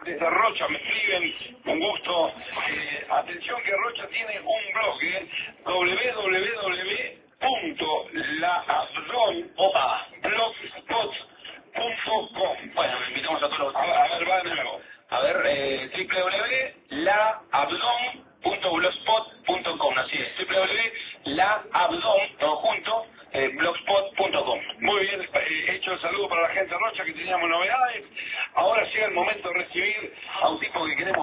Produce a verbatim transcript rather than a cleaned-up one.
desde Rocha me escriben, con gusto. Eh, atención que Rocha tiene un blog, eh, w w w punto la abdon blogspot punto com. Bueno, invitamos a todos los... A, a ver, va de nuevo. A ver, eh, w w w punto la abdon punto blogspot punto com, así es, w w w punto la abdon, todo junto, eh, blogspot punto com. Muy bien, eh, hecho el saludo para la gente de Rocha, que teníamos novedades. Ahora llega el momento de recibir a un tipo que queremos